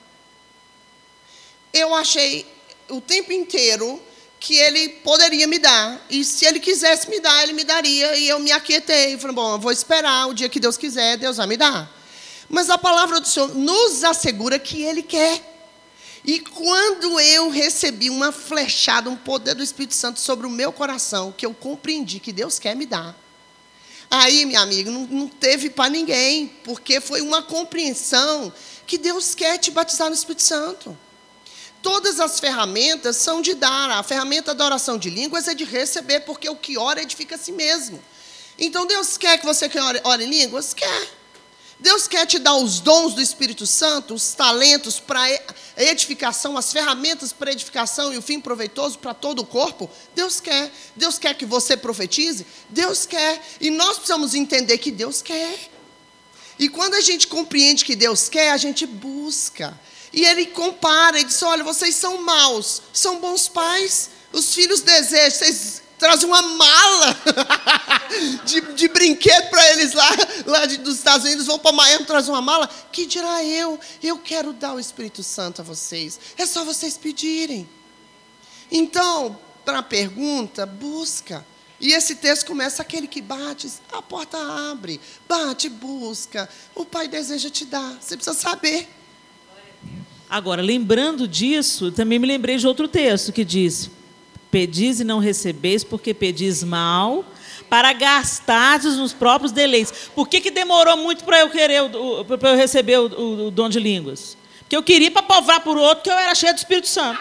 Eu achei o tempo inteiro que Ele poderia me dar, e se Ele quisesse me dar, Ele me daria, e eu me aquietei, falei, bom, eu vou esperar, o dia que Deus quiser, Deus vai me dar. Mas a palavra do Senhor nos assegura que Ele quer. E quando eu recebi uma flechada, um poder do Espírito Santo sobre o meu coração, que eu compreendi que Deus quer me dar, aí, minha amiga, não, não teve para ninguém, porque foi uma compreensão que Deus quer te batizar no Espírito Santo. Todas as ferramentas são de dar. A ferramenta da oração de línguas é de receber, porque o que ora edifica a si mesmo. Então, Deus quer que você ore, ore em línguas? Quer. Deus quer te dar os dons do Espírito Santo, os talentos para edificação, as ferramentas para edificação e o fim proveitoso para todo o corpo? Deus quer. Deus quer que você profetize? Deus quer. E nós precisamos entender que Deus quer. E quando a gente compreende que Deus quer, a gente busca. E Ele compara, Ele diz, olha, vocês são maus, são bons pais, os filhos desejam, vocês trazem uma mala de, de brinquedo para eles lá, lá de, dos Estados Unidos, vão para Miami, trazem uma mala, que dirá eu, eu quero dar o Espírito Santo a vocês, é só vocês pedirem. Então, para a pergunta, busca. E esse texto começa, aquele que bate, a porta abre, bate, busca, o Pai deseja te dar, você precisa saber. Agora, lembrando disso, também me lembrei de outro texto que diz, pedis e não recebeis, porque pedis mal, para gastardes nos próprios deleites. Por que, que demorou muito para eu querer, para eu receber o, o, o dom de línguas? Porque eu queria para povoar por outro, que eu era cheia do Espírito Santo.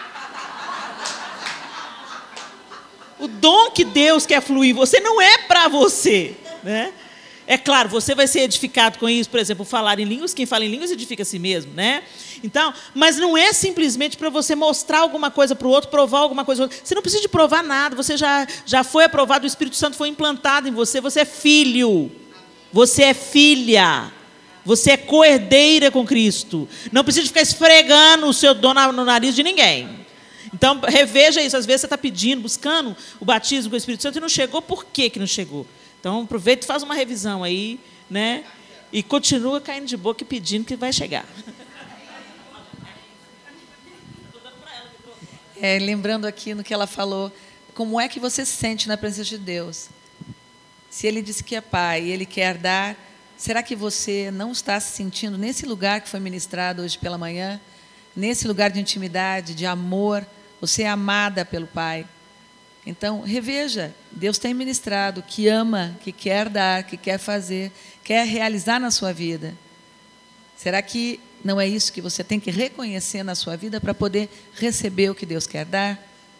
O dom que Deus quer fluir em você não é para você, né? É claro, você vai ser edificado com isso, por exemplo, falar em línguas, quem fala em línguas edifica a si mesmo, né? Então, mas não é simplesmente para você mostrar alguma coisa para o outro, provar alguma coisa para o outro. Você não precisa de provar nada, você já, já foi aprovado, o Espírito Santo foi implantado em você, você é filho, você é filha, você é coerdeira com Cristo. Não precisa de ficar esfregando o seu dom no nariz de ninguém. Então, reveja isso, às vezes você está pedindo, buscando o batismo com o Espírito Santo e não chegou, por que que não chegou? Então, aproveita e faz uma revisão aí, né? E continua caindo de boca e pedindo que vai chegar. É, lembrando aqui no que ela falou, como é que você se sente na presença de Deus? Se Ele disse que é Pai e Ele quer dar, será que você não está se sentindo nesse lugar que foi ministrado hoje pela manhã? Nesse lugar de intimidade, de amor, você é amada pelo Pai. Então, reveja, Deus tem ministrado, que ama, que quer dar, que quer fazer, quer realizar na sua vida. Será que não é isso que você tem que reconhecer na sua vida para poder receber o que Deus quer dar?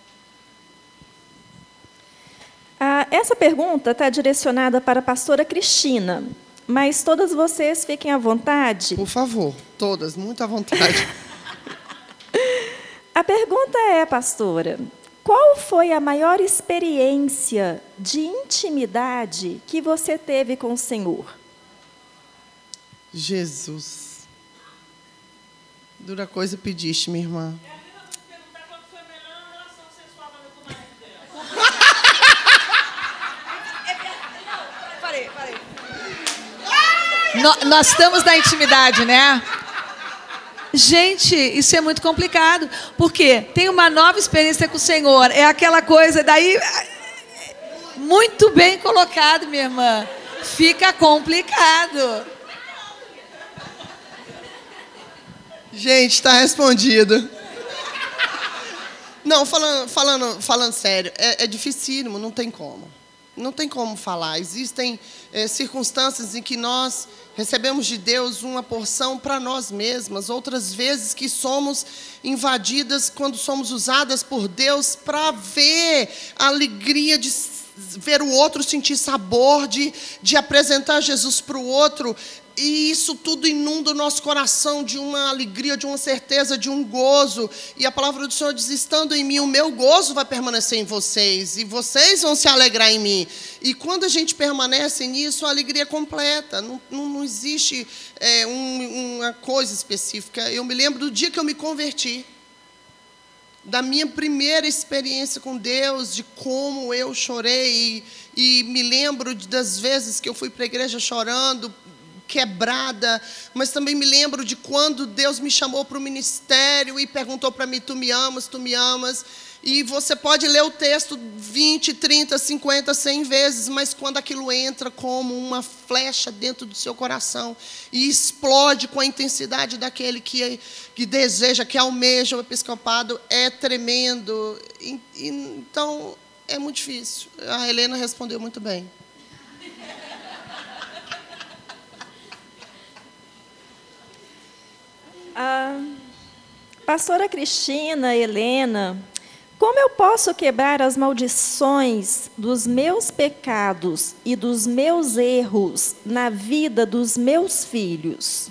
Ah, essa pergunta está direcionada para a pastora Cristina, mas todas vocês fiquem à vontade. Por favor, todas, muito à vontade. A pergunta é, pastora, qual foi a maior experiência de intimidade que você teve com o Senhor? Jesus. Dura coisa pediste, minha irmã. É a mesma coisa perguntar qual foi a melhor relação sexual com o marido dela. Parei, parei. No, nós estamos na intimidade, né? Gente, isso é muito complicado, porque tem uma nova experiência com o Senhor, é aquela coisa, daí, muito bem colocado, minha irmã, fica complicado. Gente, está respondido. Não, falando, falando, falando sério, é, é dificílimo, não tem como. Não tem como falar. Existem é, circunstâncias em que nós recebemos de Deus uma porção para nós mesmas, outras vezes que somos invadidas quando somos usadas por Deus para ver a alegria de ver o outro sentir sabor, de, de apresentar Jesus para o outro. E isso tudo inunda o nosso coração de uma alegria, de uma certeza, de um gozo. E a palavra do Senhor diz, estando em mim, o meu gozo vai permanecer em vocês. E vocês vão se alegrar em mim. E quando a gente permanece nisso, a alegria é completa. Não, não, não existe é, um, uma coisa específica. Eu me lembro do dia que eu me converti. Da minha primeira experiência com Deus, de como eu chorei. E, e me lembro das vezes que eu fui para a igreja chorando, quebrada, mas também me lembro de quando Deus me chamou para o ministério e perguntou para mim, tu me amas, tu me amas, e você pode ler o texto vinte, trinta, cinquenta, cem vezes, mas quando aquilo entra como uma flecha dentro do seu coração e explode com a intensidade daquele que, que deseja, que almeja o episcopado, é tremendo. E, e, então, é muito difícil. A Helena respondeu muito bem. Ah, pastora Cristina, Helena, como eu posso quebrar as maldições dos meus pecados e dos meus erros na vida dos meus filhos?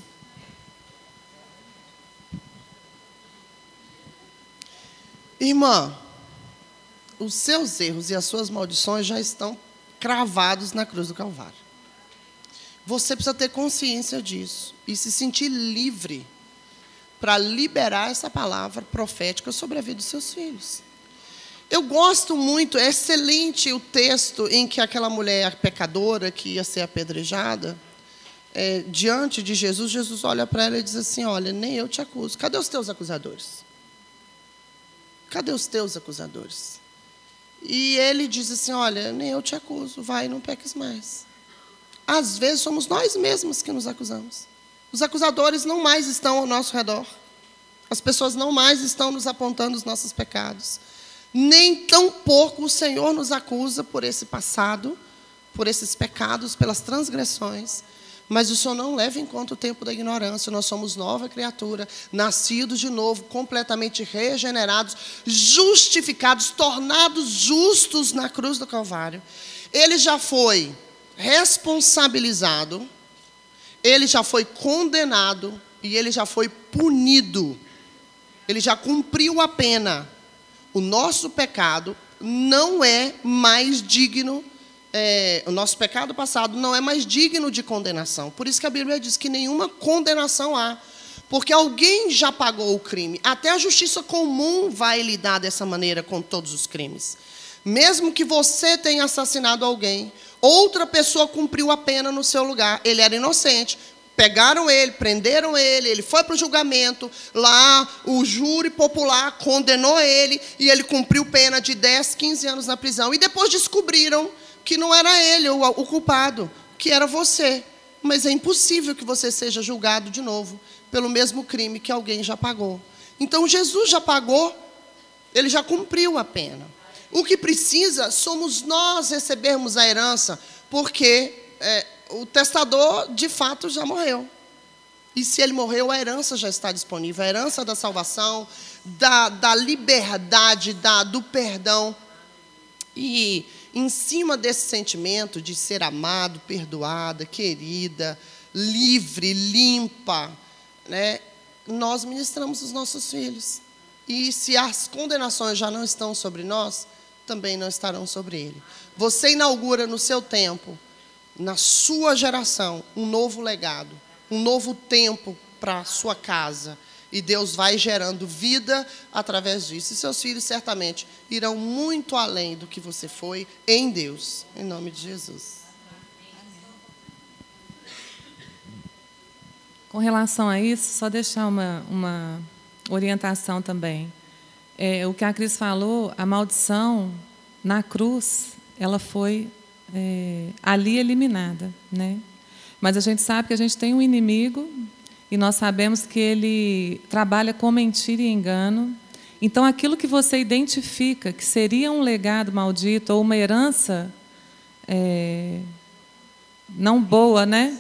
Irmã, os seus erros e as suas maldições já estão cravados na cruz do Calvário. Você precisa ter consciência disso e se sentir livre para liberar essa palavra profética sobre a vida dos seus filhos. Eu gosto muito, é excelente o texto em que aquela mulher pecadora que ia ser apedrejada, é, diante de Jesus, Jesus olha para ela e diz assim, olha, nem eu te acuso. Cadê os teus acusadores? Cadê os teus acusadores? E ele diz assim, olha, nem eu te acuso, vai, não peques mais. Às vezes somos nós mesmos que nos acusamos. Os acusadores não mais estão ao nosso redor. As pessoas não mais estão nos apontando os nossos pecados. Nem tampouco o Senhor nos acusa por esse passado, por esses pecados, pelas transgressões. Mas o Senhor não leva em conta o tempo da ignorância. Nós somos nova criatura, nascidos de novo, completamente regenerados, justificados, tornados justos na cruz do Calvário. Ele já foi responsabilizado, ele já foi condenado e ele já foi punido. Ele já cumpriu a pena. O nosso pecado não é mais digno, é, o nosso pecado passado não é mais digno de condenação. Por isso que a Bíblia diz que nenhuma condenação há. Porque alguém já pagou o crime. Até a justiça comum vai lidar dessa maneira com todos os crimes. Mesmo que você tenha assassinado alguém, outra pessoa cumpriu a pena no seu lugar. Ele era inocente. Pegaram ele, prenderam ele, ele foi para o julgamento. Lá, o júri popular condenou ele e ele cumpriu pena de dez, quinze anos na prisão. E depois descobriram que não era ele o, o culpado, que era você. Mas é impossível que você seja julgado de novo pelo mesmo crime que alguém já pagou. Então, Jesus já pagou, ele já cumpriu a pena. O que precisa somos nós recebermos a herança, porque é, o testador, de fato, já morreu. E se ele morreu, a herança já está disponível. A herança da salvação, da, da liberdade, da, do perdão. E em cima desse sentimento de ser amado, perdoada, querida, livre, limpa, né, nós ministramos os nossos filhos. E se as condenações já não estão sobre nós, também não estarão sobre ele. Você inaugura no seu tempo, na sua geração, um novo legado, um novo tempo para a sua casa. E Deus vai gerando vida através disso. E seus filhos certamente irão muito além do que você foi em Deus. Em nome de Jesus. Com relação a isso, só deixar uma, uma orientação também. É, o que a Cris falou, a maldição na cruz, ela foi é, ali eliminada, né? Mas a gente sabe que a gente tem um inimigo e nós sabemos que ele trabalha com mentira e engano. Então, aquilo que você identifica que seria um legado maldito ou uma herança é, não boa, né?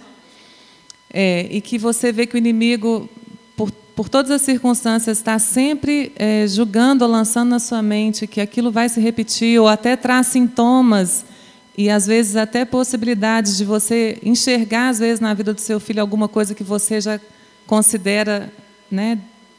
É, e que você vê que o inimigo, por, por todas as circunstâncias, está sempre é, julgando ou lançando na sua mente que aquilo vai se repetir, ou até traz sintomas e, às vezes, até possibilidades de você enxergar, às vezes, na vida do seu filho alguma coisa que você já considera, né,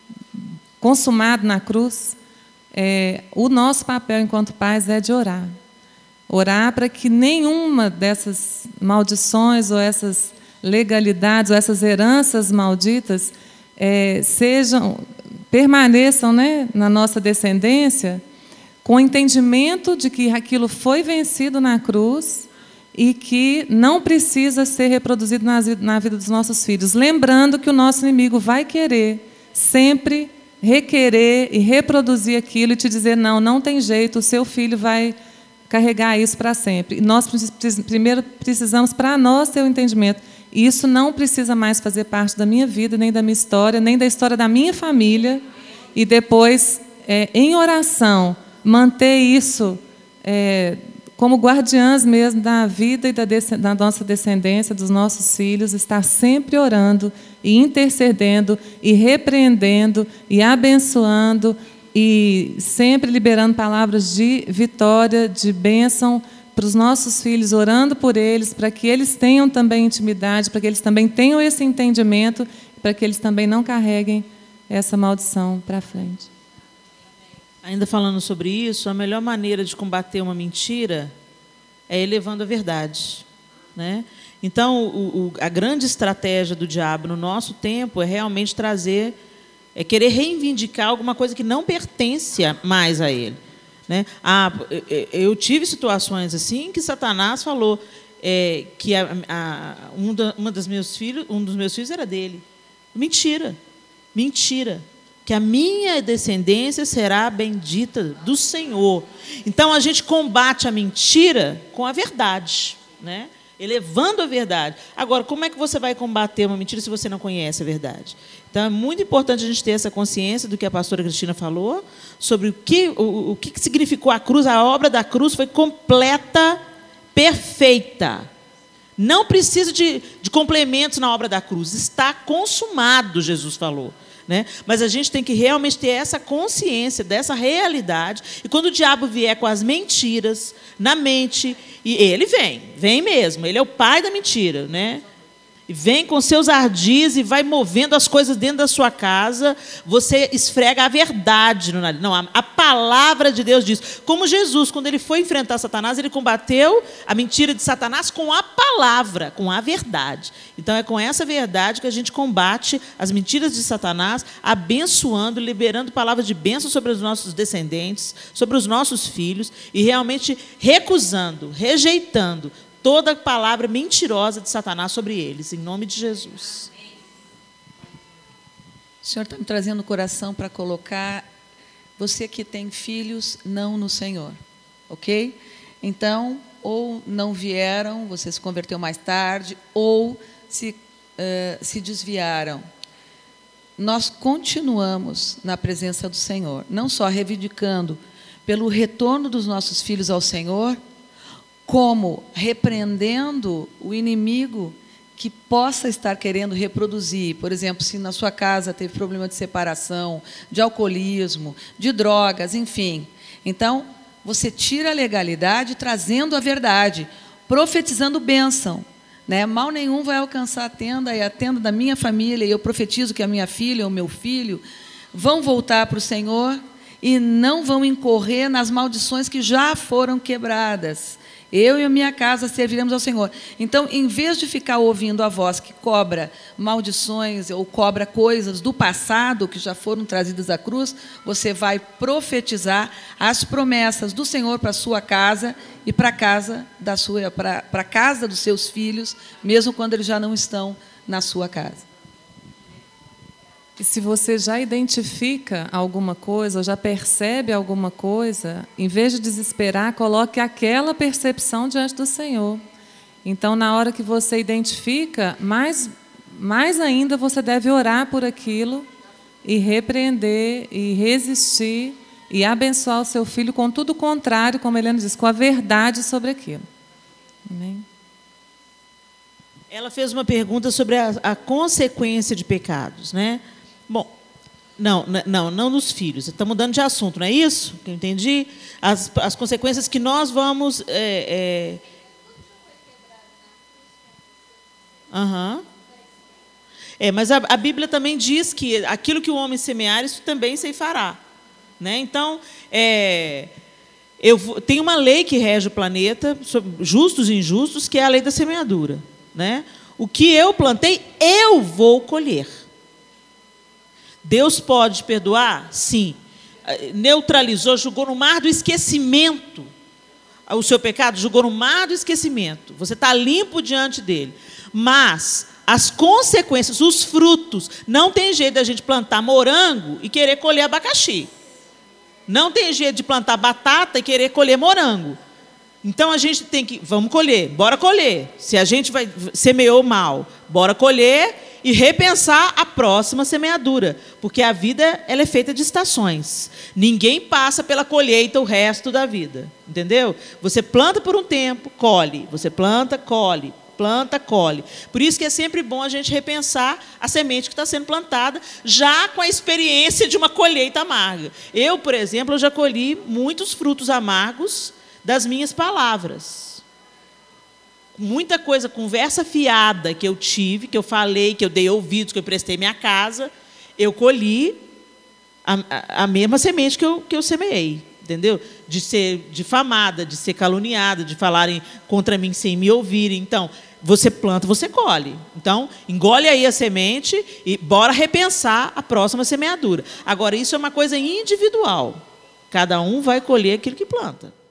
consumado na cruz. É, o nosso papel enquanto pais é de orar. Orar para que nenhuma dessas maldições ou essas legalidades ou essas heranças malditas é, sejam, permaneçam, né, na nossa descendência, com o entendimento de que aquilo foi vencido na cruz e que não precisa ser reproduzido na, na vida dos nossos filhos. Lembrando que o nosso inimigo vai querer sempre requerer e reproduzir aquilo e te dizer, não, não tem jeito, o seu filho vai carregar isso para sempre. E nós primeiro precisamos, para nós, ter o entendimento. Isso não precisa mais fazer parte da minha vida, nem da minha história, nem da história da minha família. E depois, é, em oração, manter isso é, como guardiãs mesmo da vida e da, da nossa descendência, dos nossos filhos, estar sempre orando e intercedendo e repreendendo e abençoando e sempre liberando palavras de vitória, de bênção para os nossos filhos, orando por eles, para que eles tenham também intimidade, para que eles também tenham esse entendimento, para que eles também não carreguem essa maldição para frente. Ainda falando sobre isso, a melhor maneira de combater uma mentira é elevando a verdade, né? Então, o, o, a grande estratégia do diabo no nosso tempo é realmente trazer, é querer reivindicar alguma coisa que não pertence mais a ele, né? Ah, eu tive situações assim que Satanás falou é, que a, a, um, da, uma das meus filhos, um dos meus filhos era dele. Mentira, mentira. Que a minha descendência será bendita do Senhor. Então, a gente combate a mentira com a verdade, né? Elevando a verdade. Agora, como é que você vai combater uma mentira se você não conhece a verdade? Então, é muito importante a gente ter essa consciência do que a pastora Cristina falou, sobre o que, o, o que significou a cruz. A obra da cruz foi completa, perfeita. Não precisa de, de complementos na obra da cruz. Está consumado, Jesus falou. Né? Mas a gente tem que realmente ter essa consciência dessa realidade. E quando o diabo vier com as mentiras na mente, e ele vem, vem mesmo, ele é o pai da mentira, né? E vem com seus ardis e vai movendo as coisas dentro da sua casa, você esfrega a verdade no nariz. Não, a, a palavra de Deus diz. Como Jesus, quando ele foi enfrentar Satanás, ele combateu a mentira de Satanás com a palavra, com a verdade. Então, é com essa verdade que a gente combate as mentiras de Satanás, abençoando, liberando palavras de bênção sobre os nossos descendentes, sobre os nossos filhos, e realmente recusando, rejeitando toda palavra mentirosa de Satanás sobre eles, em nome de Jesus. O Senhor está me trazendo o coração para colocar você que tem filhos não no Senhor, ok? Então, ou não vieram, você se converteu mais tarde, ou se, uh, se desviaram. Nós continuamos na presença do Senhor, não só reivindicando pelo retorno dos nossos filhos ao Senhor, como repreendendo o inimigo que possa estar querendo reproduzir. Por exemplo, se na sua casa teve problema de separação, de alcoolismo, de drogas, enfim. Então, você tira a legalidade trazendo a verdade, profetizando bênção. Né? Mal nenhum vai alcançar a tenda e a tenda da minha família, e eu profetizo que a minha filha ou meu filho vão voltar para o Senhor e não vão incorrer nas maldições que já foram quebradas. Eu e a minha casa serviremos ao Senhor. Então, em vez de ficar ouvindo a voz que cobra maldições ou cobra coisas do passado que já foram trazidas à cruz, você vai profetizar as promessas do Senhor para a sua casa e para a casa da sua, para, para a casa dos seus filhos, mesmo quando eles já não estão na sua casa. E se você já identifica alguma coisa, ou já percebe alguma coisa, em vez de desesperar, coloque aquela percepção diante do Senhor. Então, na hora que você identifica, mais, mais ainda você deve orar por aquilo, e repreender, e resistir, e abençoar o seu filho com tudo o contrário, como Helena diz, com a verdade sobre aquilo. Amém? Ela fez uma pergunta sobre a, a consequência de pecados, né? Bom, não, não, não nos filhos. Está mudando de assunto, não é isso? Que eu entendi. As, as consequências que nós vamos. É, é... Uhum. É, mas a, a Bíblia também diz que aquilo que o homem semear, isso também ceifará. Né? Então, é, eu, tem uma lei que rege o planeta, sobre justos e injustos, que é a lei da semeadura. Né? O que eu plantei, eu vou colher. Deus pode perdoar? Sim. Neutralizou, jogou no mar do esquecimento o seu pecado, jogou no mar do esquecimento. Você está limpo diante dele. Mas as consequências, os frutos, não tem jeito da gente plantar morango e querer colher abacaxi. Não tem jeito de plantar batata e querer colher morango. Então, a gente tem que... Vamos colher, bora colher. Se a gente vai, semeou mal, bora colher e repensar a próxima semeadura. Porque a vida ela é feita de estações. Ninguém passa pela colheita o resto da vida. Entendeu? Você planta por um tempo, colhe. Você planta, colhe. Planta, colhe. Por isso que é sempre bom a gente repensar a semente que está sendo plantada, já com a experiência de uma colheita amarga. Eu, por exemplo, eu já colhi muitos frutos amargos das minhas palavras. Muita coisa, conversa fiada que eu tive, que eu falei, que eu dei ouvidos, que eu prestei minha casa, eu colhi a, a, a mesma semente que eu, que eu semeei. Entendeu? De ser difamada, de ser caluniada, de falarem contra mim sem me ouvirem. Então, você planta, você colhe. Então, engole aí a semente e bora repensar a próxima semeadura. Agora, isso é uma coisa individual. Cada um vai colher aquilo que planta.